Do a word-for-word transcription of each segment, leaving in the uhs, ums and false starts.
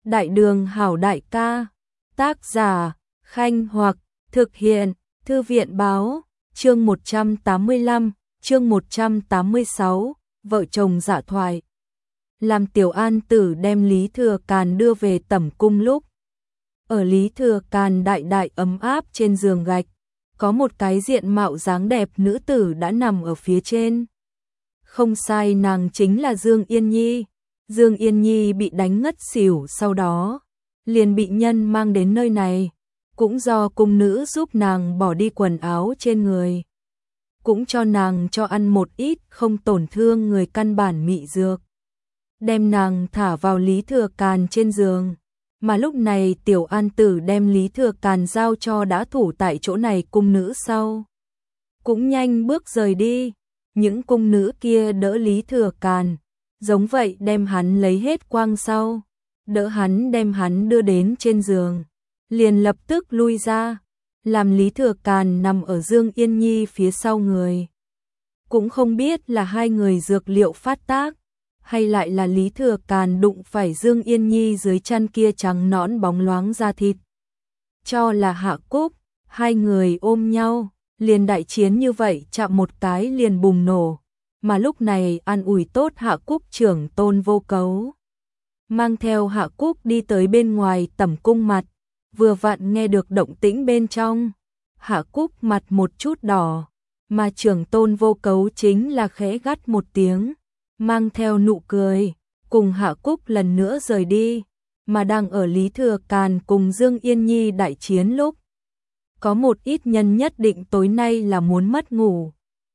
Đại đường hảo đại ca, tác giả, Khanh Hoặc, thực hiện, Thư viện báo, chương một trăm tám mươi lăm, chương một trăm tám mươi sáu, vợ chồng dạ thoại. Làm Tiểu An Tử đem Lý Thừa Càn đưa về tẩm cung lúc. Ở Lý Thừa Càn đại đại ấm áp trên giường gạch, có một cái diện mạo dáng đẹp nữ tử đã nằm ở phía trên. Không sai, nàng chính là Dương Yên Nhi. Dương Yên Nhi bị đánh ngất xỉu, sau đó liền bị nhân mang đến nơi này, cũng do cung nữ giúp nàng bỏ đi quần áo trên người, cũng cho nàng cho ăn một ít không tổn thương người căn bản mị dược, đem nàng thả vào Lý Thừa Càn trên giường. Mà lúc này Tiểu An Tử đem Lý Thừa Càn giao cho đã thủ tại chỗ này cung nữ sau, cũng nhanh bước rời đi. Những cung nữ kia đỡ Lý Thừa Càn, giống vậy đem hắn lấy hết quang sau, đỡ hắn đem hắn đưa đến trên giường, liền lập tức lui ra, làm Lý Thừa Càn nằm ở Dương Yên Nhi phía sau người. Cũng không biết là hai người dược liệu phát tác, hay lại là Lý Thừa Càn đụng phải Dương Yên Nhi dưới chân kia trắng nõn bóng loáng da thịt. Cho là Hạ Cúc, hai người ôm nhau, liền đại chiến như vậy chạm một cái liền bùng nổ. Mà lúc này an ủi tốt Hạ Cúc trưởng Tôn Vô Cấu, mang theo Hạ Cúc đi tới bên ngoài tẩm cung mặt, vừa vặn nghe được động tĩnh bên trong. Hạ Cúc mặt một chút đỏ, mà trưởng Tôn Vô Cấu chính là khẽ gắt một tiếng, mang theo nụ cười, cùng Hạ Cúc lần nữa rời đi. Mà đang ở Lý Thừa Càn cùng Dương Yên Nhi đại chiến lúc, có một ít nhân nhất định tối nay là muốn mất ngủ.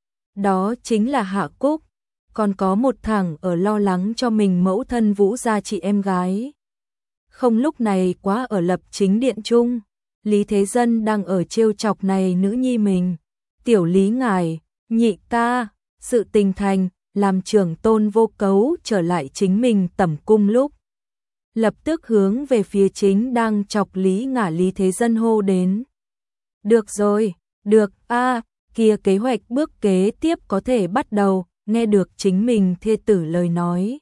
Đó chính là Hạ Cúc, còn có một thằng ở lo lắng cho mình mẫu thân Vũ gia chị em gái. Không, lúc này quá ở lập chính điện chung, Lý Thế Dân đang ở trêu chọc này nữ nhi mình. Tiểu Lý ngài, nhị ca, sự tình thành, làm trưởng Tôn Vô Cấu trở lại chính mình tẩm cung lúc, lập tức hướng về phía chính đang chọc Lý ngả Lý Thế Dân hô đến. Được rồi, được, a à, kia kế hoạch bước kế tiếp có thể bắt đầu. Nghe được chính mình thê tử lời nói,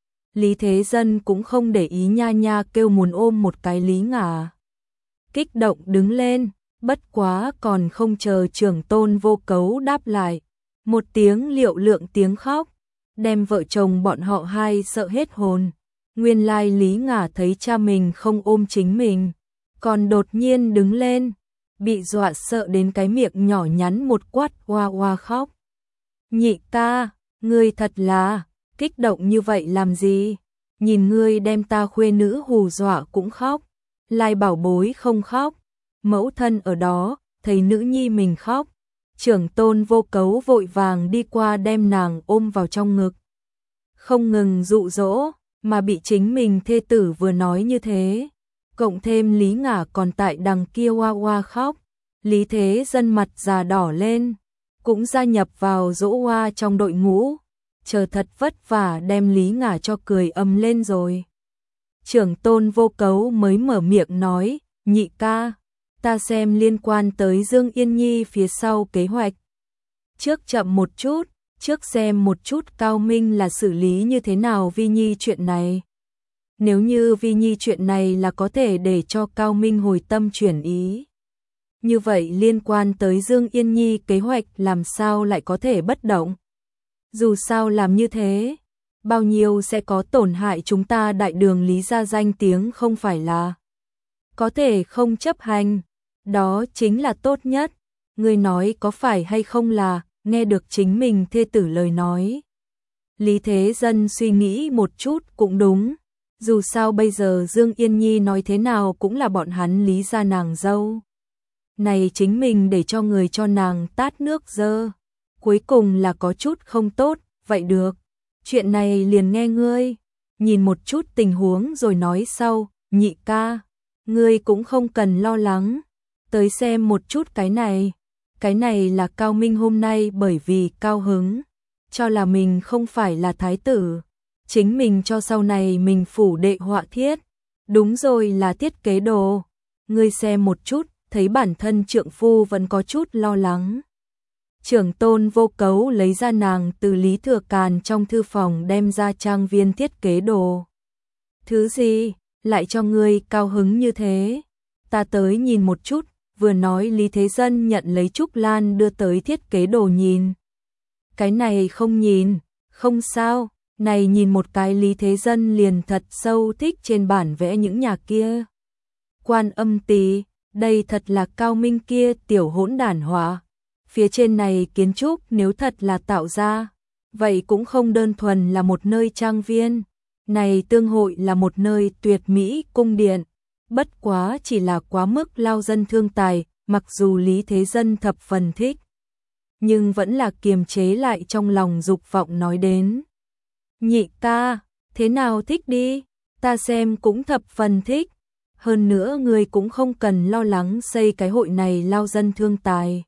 Lý Thế Dân cũng không để ý nha nha kêu muốn ôm một cái Lý ngả. Kích động đứng lên, bất quá còn không chờ trưởng Tôn Vô Cấu đáp lại, một tiếng liệu lượng tiếng khóc, đem vợ chồng bọn họ hai sợ hết hồn. Nguyên lai Lý ngả thấy cha mình không ôm chính mình, còn đột nhiên đứng lên, bị dọa sợ đến cái miệng nhỏ nhắn một quát hoa hoa khóc. Nhị ca, ngươi thật là kích động như vậy làm gì? Nhìn ngươi đem ta khuê nữ hù dọa cũng khóc, lai bảo bối không khóc. Mẫu thân ở đó, thấy nữ nhi mình khóc, trưởng Tôn Vô Cấu vội vàng đi qua đem nàng ôm vào trong ngực, không ngừng dụ dỗ, mà bị chính mình thê tử vừa nói như thế, cộng thêm Lý ngả còn tại đằng kia hoa hoa khóc, Lý Thế Dân mặt già đỏ lên, cũng gia nhập vào dỗ hoa trong đội ngũ, chờ thật vất vả đem Lý ngả cho cười ầm lên rồi. Trưởng Tôn Vô Cấu mới mở miệng nói, nhị ca, ta xem liên quan tới Dương Yên Nhi phía sau kế hoạch. Trước chậm một chút, trước xem một chút Cao Minh là xử lý như thế nào Vi Nhi chuyện này. Nếu như Vi Nhi chuyện này là có thể để cho Cao Minh hồi tâm chuyển ý, như vậy liên quan tới Dương Yên Nhi kế hoạch làm sao lại có thể bất động? Dù sao làm như thế, bao nhiêu sẽ có tổn hại chúng ta đại đường Lý gia danh tiếng, không phải là có thể không chấp hành, đó chính là tốt nhất. Ngươi nói có phải hay không? Là nghe được chính mình thê tử lời nói, Lý Thế Dân suy nghĩ một chút cũng đúng. Dù sao bây giờ Dương Yên Nhi nói thế nào cũng là bọn hắn Lý gia nàng dâu. Này chính mình để cho người cho nàng tát nước dơ, cuối cùng là có chút không tốt. Vậy được, chuyện này liền nghe ngươi, nhìn một chút tình huống rồi nói sau. Nhị ca, ngươi cũng không cần lo lắng, tới xem một chút cái này. Cái này là Cao Minh hôm nay bởi vì cao hứng, cho là mình không phải là thái tử, chính mình cho sau này mình phủ đệ họa thiết. Đúng rồi, là thiết kế đồ. Ngươi xem một chút, thấy bản thân trượng phu vẫn có chút lo lắng. Trưởng Tôn Vô Cấu lấy ra nàng từ Lý Thừa Càn trong thư phòng đem ra trang viên thiết kế đồ. Thứ gì? lại cho ngươi cao hứng như thế. Ta tới nhìn một chút, vừa nói Lý Thế Dân nhận lấy Trúc Lan đưa tới thiết kế đồ nhìn. Cái này không nhìn, không sao, này nhìn một cái Lý Thế Dân liền thật sâu thích trên bản vẽ những nhà kia. Quan Âm Tỳ, đây thật là cao minh kia tiểu hỗn đản họa. Phía trên này kiến trúc nếu thật là tạo ra, vậy cũng không đơn thuần là một nơi trang viên, này tương hội là một nơi tuyệt mỹ cung điện. Bất quá chỉ là quá mức lao dân thương tài, mặc dù Lý Thế Dân thập phần thích, nhưng vẫn là kiềm chế lại trong lòng dục vọng nói đến. Nhị ca, thế nào thích đi, ta xem cũng thập phần thích. Hơn nữa người cũng không cần lo lắng xây cái hội này lao dân thương tài.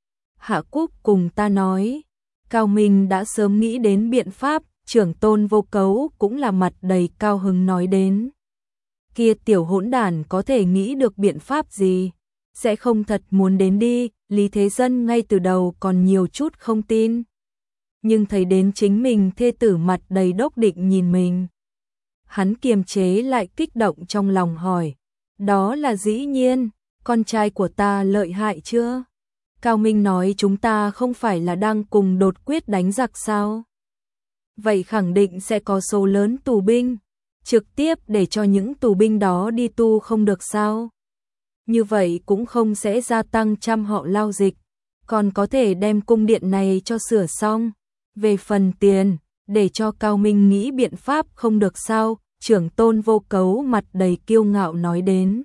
Hạ Cúc cùng ta nói, Cao Minh đã sớm nghĩ đến biện pháp, trưởng tôn Vô Cấu cũng là mặt đầy cao hứng nói đến. Kia tiểu hỗn đản có thể nghĩ được biện pháp gì, sẽ không thật muốn đến đi. Lý Thế Dân ngay từ đầu còn nhiều chút không tin, nhưng thấy đến chính mình thê tử mặt đầy đốc định nhìn mình, hắn kiềm chế lại kích động trong lòng hỏi, đó là dĩ nhiên, con trai của ta lợi hại chưa? Cao Minh nói chúng ta không phải là đang cùng đột quyết đánh giặc sao? Vậy khẳng định sẽ có số lớn tù binh, trực tiếp để cho những tù binh đó đi tu không được sao? Như vậy cũng không sẽ gia tăng trăm họ lao dịch, còn có thể đem cung điện này cho sửa xong. Về phần tiền, để cho Cao Minh nghĩ biện pháp không được sao? Trưởng tôn Vô Cấu mặt đầy kiêu ngạo nói đến.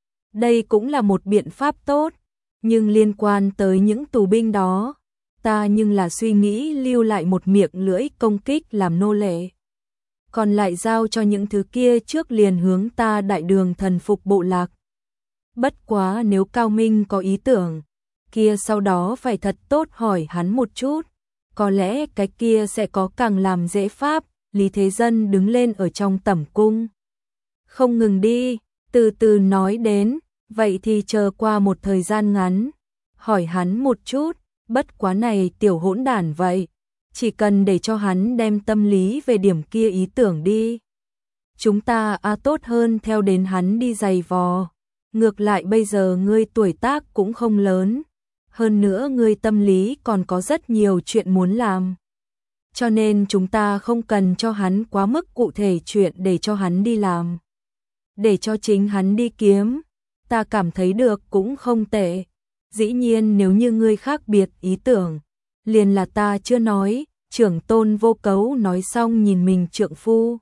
Đây cũng là một biện pháp tốt, nhưng liên quan tới những tù binh đó, ta nhưng là suy nghĩ lưu lại một miệng lưỡi công kích làm nô lệ. Còn lại giao cho những thứ kia trước liền hướng ta đại đường thần phục bộ lạc. Bất quá nếu Cao Minh có ý tưởng, kia sau đó phải thật tốt hỏi hắn một chút, có lẽ cái kia sẽ có càng làm dễ pháp. Lý Thế Dân đứng lên ở trong tẩm cung, không ngừng đi, từ từ nói đến, vậy thì chờ qua một thời gian ngắn, hỏi hắn một chút, bất quá này tiểu hỗn đản vậy, chỉ cần để cho hắn đem tâm lý về điểm kia ý tưởng đi. Chúng ta à tốt hơn theo đến hắn đi giày vò, ngược lại bây giờ ngươi tuổi tác cũng không lớn, hơn nữa ngươi tâm lý còn có rất nhiều chuyện muốn làm. Cho nên chúng ta không cần cho hắn quá mức cụ thể chuyện để cho hắn đi làm. Để cho chính hắn đi kiếm, ta cảm thấy được cũng không tệ. Dĩ nhiên nếu như ngươi khác biệt ý tưởng, liền là ta chưa nói. Trưởng tôn Vô Cấu nói xong nhìn mình trượng phu.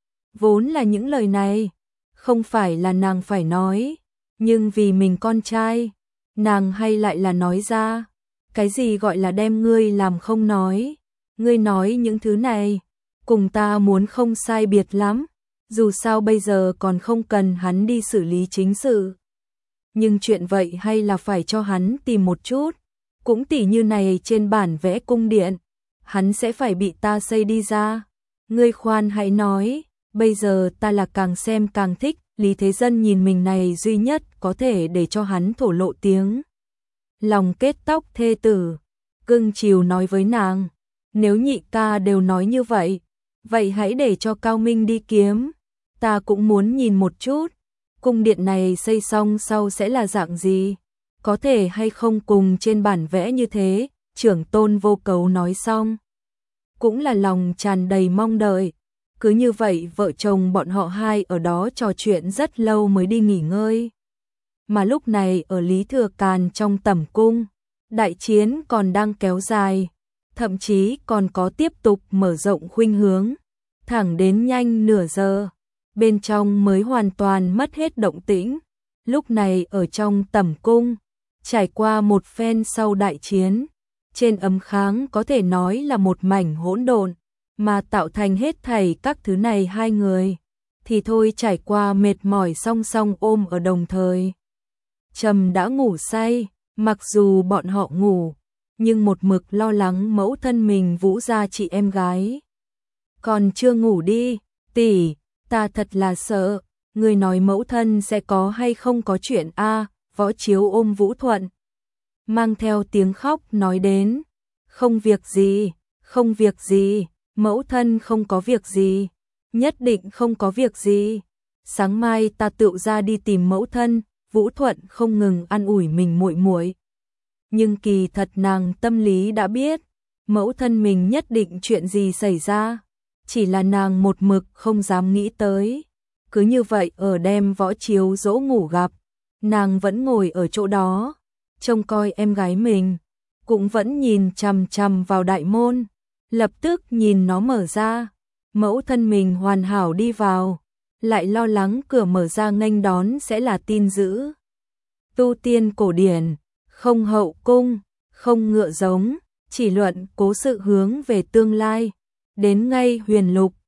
Vốn là những lời này, không phải là nàng phải nói, nhưng vì mình con trai, nàng hay lại là nói ra. Cái gì gọi là đem ngươi làm không nói? Ngươi nói những thứ này, cùng ta muốn không sai biệt lắm, dù sao bây giờ còn không cần hắn đi xử lý chính sự. Nhưng chuyện vậy hay là phải cho hắn tìm một chút, cũng tỉ như này trên bản vẽ cung điện, hắn sẽ phải bị ta xây đi ra. Ngươi khoan hãy nói, bây giờ ta là càng xem càng thích. Lý Thế Dân nhìn mình này duy nhất có thể để cho hắn thổ lộ tiếng lòng kết tóc thê tử, cưng chiều nói với nàng. Nếu nhị ca đều nói như vậy, vậy hãy để cho Cao Minh đi kiếm. Ta cũng muốn nhìn một chút, cung điện này xây xong sau sẽ là dạng gì, có thể hay không cùng trên bản vẽ như thế. Trưởng tôn Vô Cấu nói xong, cũng là lòng tràn đầy mong đợi. Cứ như vậy vợ chồng bọn họ hai ở đó trò chuyện rất lâu mới đi nghỉ ngơi. Mà lúc này ở Lý Thừa Càn trong tẩm cung, đại chiến còn đang kéo dài, thậm chí còn có tiếp tục mở rộng khuynh hướng, thẳng đến nhanh nửa giờ, bên trong mới hoàn toàn mất hết động tĩnh. Lúc này ở trong tẩm cung, trải qua một phen sau đại chiến, trên ấm kháng có thể nói là một mảnh hỗn độn, mà tạo thành hết thảy các thứ này hai người, thì thôi trải qua mệt mỏi song song ôm ở đồng thời. Trầm đã ngủ say, mặc dù bọn họ ngủ, nhưng một mực lo lắng mẫu thân mình Vũ gia chị em gái. Còn chưa ngủ đi, tỷ, ta thật là sợ, người nói mẫu thân sẽ có hay không có chuyện a? Võ Chiếu ôm Vũ Thuận, mang theo tiếng khóc nói đến, không việc gì, không việc gì, mẫu thân không có việc gì, nhất định không có việc gì. sáng mai ta tựu ra đi tìm mẫu thân. Vũ Thuận không ngừng an ủi mình muội muội. Nhưng kỳ thật nàng tâm lý đã biết, mẫu thân mình nhất định chuyện gì xảy ra, chỉ là nàng một mực không dám nghĩ tới. Cứ như vậy ở đêm võ chiếu dỗ ngủ gặp, nàng vẫn ngồi ở chỗ đó, trông coi em gái mình, cũng vẫn nhìn chằm chằm vào đại môn, lập tức nhìn nó mở ra, mẫu thân mình hoàn hảo đi vào, lại lo lắng cửa mở ra nghênh đón sẽ là tin dữ. Tu tiên cổ điển, không hậu cung, không ngựa giống, chỉ luận cố sự hướng về tương lai. Đến ngay huyền lục,